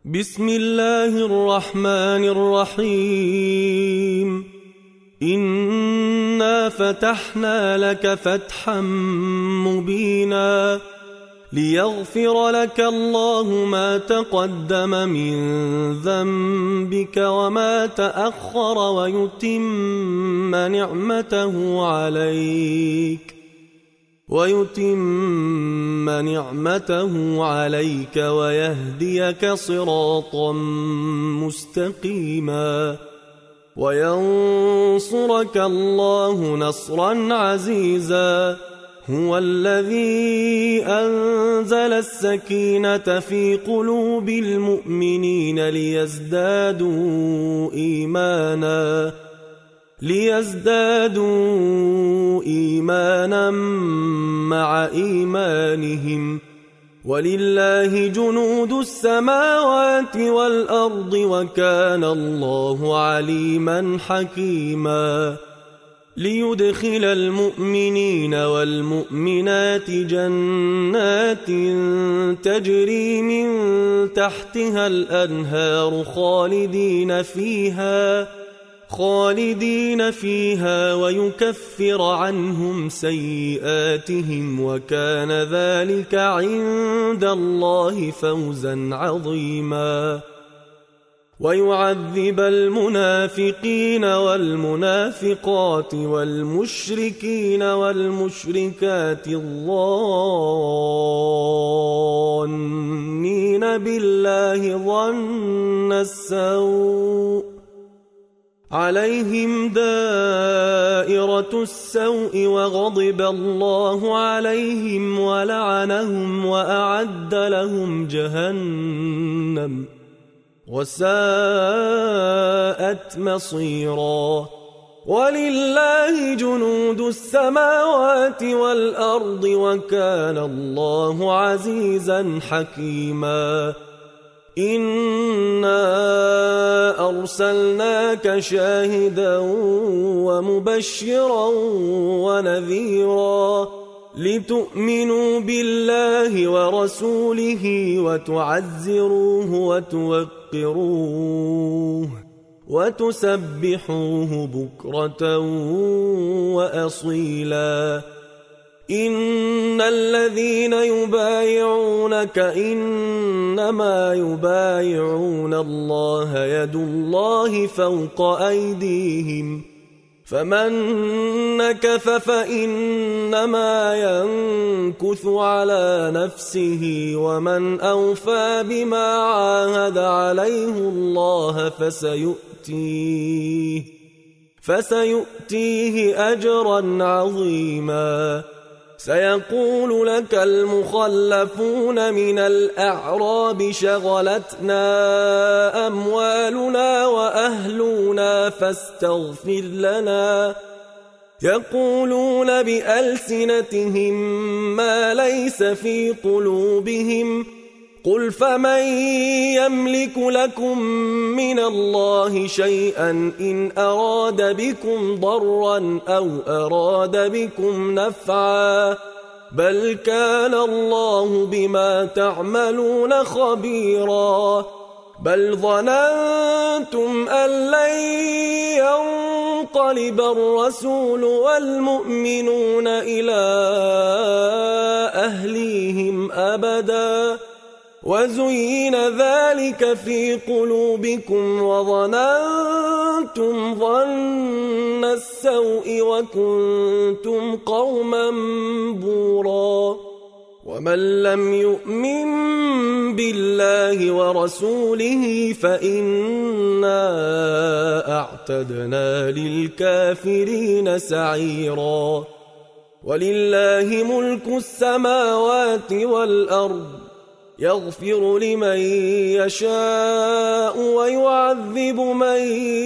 بسم الله الرحمن الرحيم. إنا فتحنا لك فتحا مبينا ليغفر لك الله ما تقدم من ذنبك وما تأخر ويتم نعمته عليك ويهديك صراطا مستقيما وينصرك الله نصرا عزيزا. هو الذي أنزل السكينة في قلوب المؤمنين ليزدادوا إيمانا مع إيمانهم، ولله جنود السماوات والأرض وكان الله عليما حكيما. ليدخل المؤمنين والمؤمنات جنات تجري من تحتها الأنهار خالدين فيها ويكفر عنهم سيئاتهم وكان ذلك عند الله فوزا عظيما. ويعذب المنافقين والمنافقات والمشركين والمشركات الظانين بالله ظن السوء عليهم دائرة السوء وغضب الله عليهم ولعنهم وأعد لهم جهنم وساءت مصيرا. ولله جنود السماوات والأرض وكان الله عزيزا حكيما. إنا أرسلناك شاهدا ومبشرا ونذيرا لتؤمنوا بالله ورسوله وتعزروه وتوقروه وتسبحوه بكرة وأصيلا. إن الذين يبايعونك إنما يبايعون الله يد الله فوق أيديهم، فمن نكث فإنما ينكث على نفسه ومن أوفى بما عاهد عليه الله فسيؤتيه أجرا عظيما. سيقول لك المخلفون من الأعراب شغلتنا أموالنا وأهلنا فاستغفر لنا، يقولون بألسنتهم ما ليس في قلوبهم، قل فمن يملك لكم من الله شيئا إن أراد بكم ضرا أو أراد بكم نفعا، بل كان الله بما تعملون خبيرا. بل ظننتم أن لن ينقلب الرسول والمؤمنون إلى أهليهم أبدا، وزين ذلك في قلوبكم وظننتم ظن السوء وكنتم قوما بورا. ومن لم يؤمن بالله ورسوله فإنا أعتدنا للكافرين سعيرا. ولله ملك السماوات والأرض، يغفر لمن يشاء ويعذب من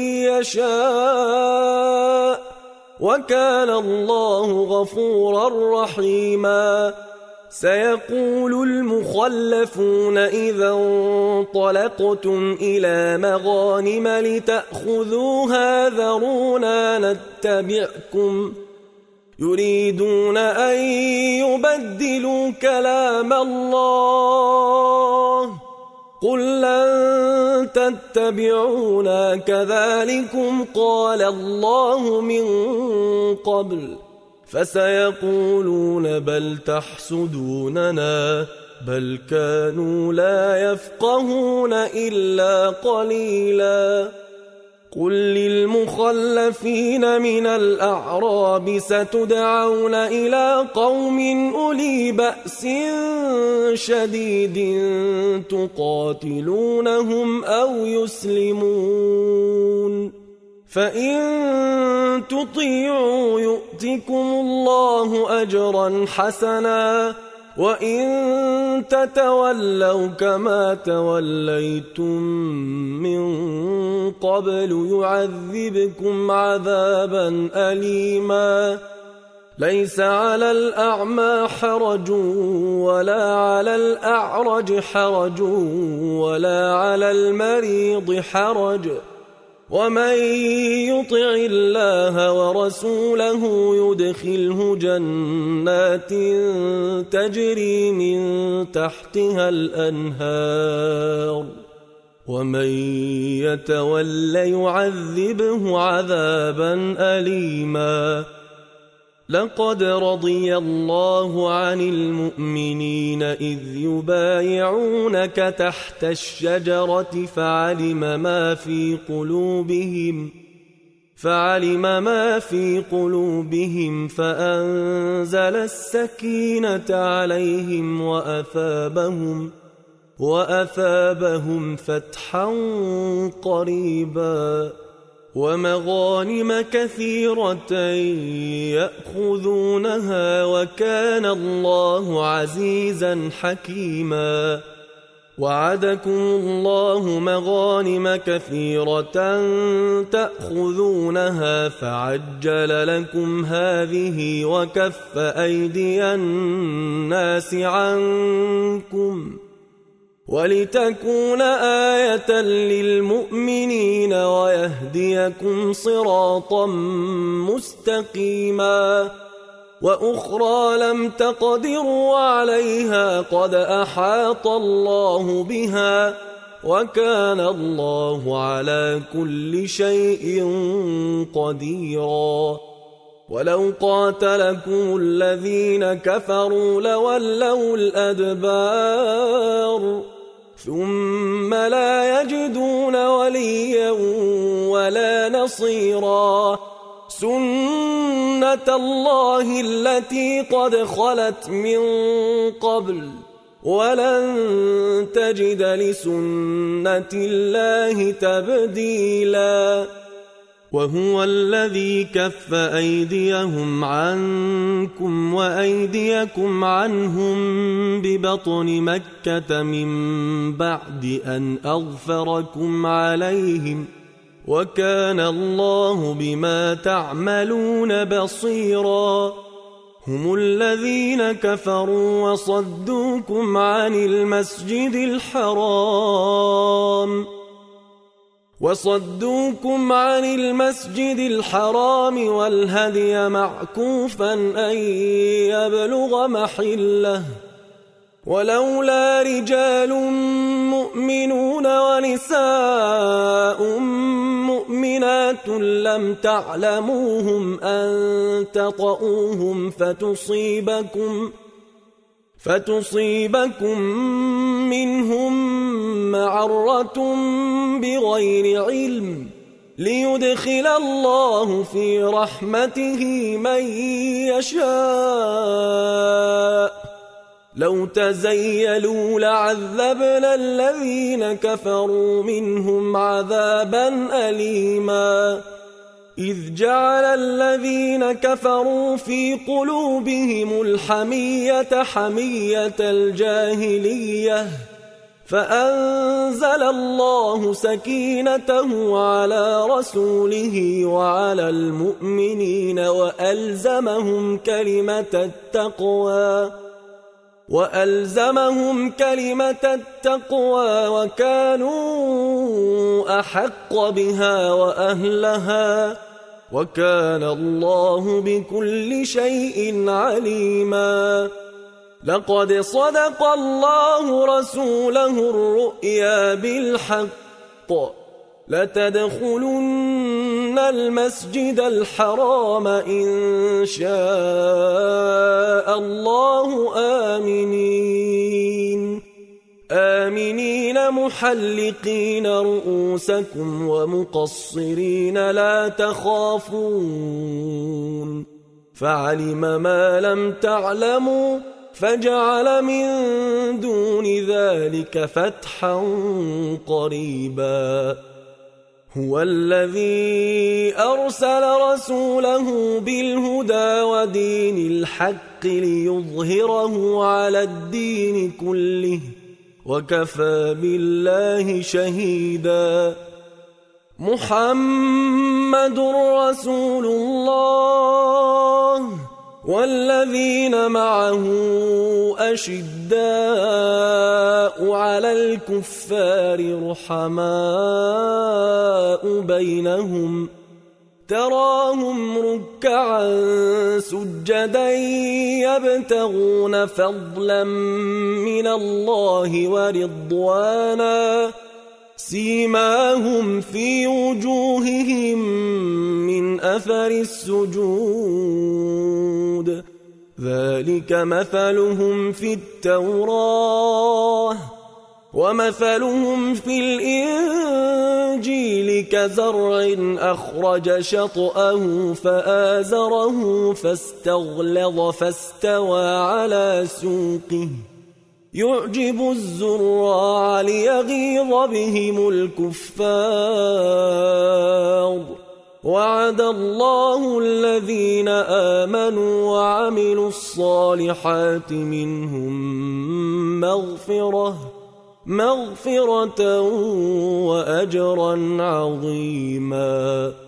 يشاء وكان الله غفورا رحيما. سيقول المخلفون إذا انطلقتم إلى مغانم لتأخذوها ذرونا نتبعكم، يريدون أن يبدلوا كلام الله قل لن تتبعونا كذلكم قال الله من قبل فسيقولون بل تحسدوننا بل كانوا لا يفقهون إلا قليلا قل للمخلفين من الأعراب ستدعون إلى قوم أولي بأس شديد تقاتلونهم أو يسلمون فإن تطيعوا يؤتكم الله أجرا حسنا وإن تتولوا كما توليتم من قبل يعذبكم عذابا أليما ليس على الأعمى حرج ولا على الأعرج حرج ولا على المريض حرج ومن يطع الله ورسوله يدخله جنات تجري من تحتها الأنهار ومن يتول يعذبه عذابا أليما لقد رضي الله عن المؤمنين إذ يبايعونك تحت الشجرة فعلم ما في قلوبهم فأنزل السكينة عليهم وأثابهم فتحا قريبا ومغانم كثيرة يأخذونها وكان الله عزيزا حكيما وعدكم الله مغانم كثيرة تأخذونها فعجل لكم هذه وكف أيدي الناس عنكم ولتكون آية للمؤمنين ويهديكم صراطا مستقيما وأخرى لم تقدروا عليها قد أحاط الله بها وكان الله على كل شيء قديرا ولو قاتلكم الذين كفروا لولوا الأدبار ثم لا يجدون وليا ولا نصيرا سنة الله التي قد خلت من قبل ولن تجد لسنة الله تبديلا وهو الذي كف أيديهم عنكم وأيديكم عنهم ببطن مكة من بعد أن أغفركم عليهم وكان الله بما تعملون بصيرا هم الذين كفروا وصدوكم عن المسجد الحرام والهدي معكوفا أن يبلغ محله ولولا رجال مؤمنون ونساء مؤمنات لم تعلموهم أن تطؤوهم فتصيبكم منهم معرة بغير علم ليدخل الله في رحمته من يشاء لو تزيلوا لعذبنا الذين كفروا منهم عذابا أليما إذ جعل الذين كفروا في قلوبهم الحمية حمية الجاهلية فأنزل الله سكينته على رسوله وعلى المؤمنين وألزمهم كلمة التقوى وكانوا أحق بها وأهلها وكان الله بكل شيء عليما لقد صدق الله رسوله الرؤيا بالحق لتدخلن المسجد الحرام إن شاء الله آمنين محلقين رؤوسكم ومقصرين لا تخافون فعلم ما لم تعلموا فجعل من دون ذلك فتحا قريبا هو الذي أرسل رسوله بالهدى ودين الحق ليظهره على الدين كله وكفى بالله شهيدا محمد رسول الله والذين معه أشداء على الكفار رحماء بينهم تراهم ركعا سجدا يبتغون فضلا من الله ورضوانا سيماهم في وجوههم من أثر السجود ذلك مثلهم في التوراة ومثلهم في الإنجيل كزرع أخرج شطأه فآزره فاستغلظ فاستوى على سوقه يعجب الزراع ليغيظ بهم الكفار وعد الله الذين آمنوا وعملوا الصالحات منهم مغفرة وأجرا عظيما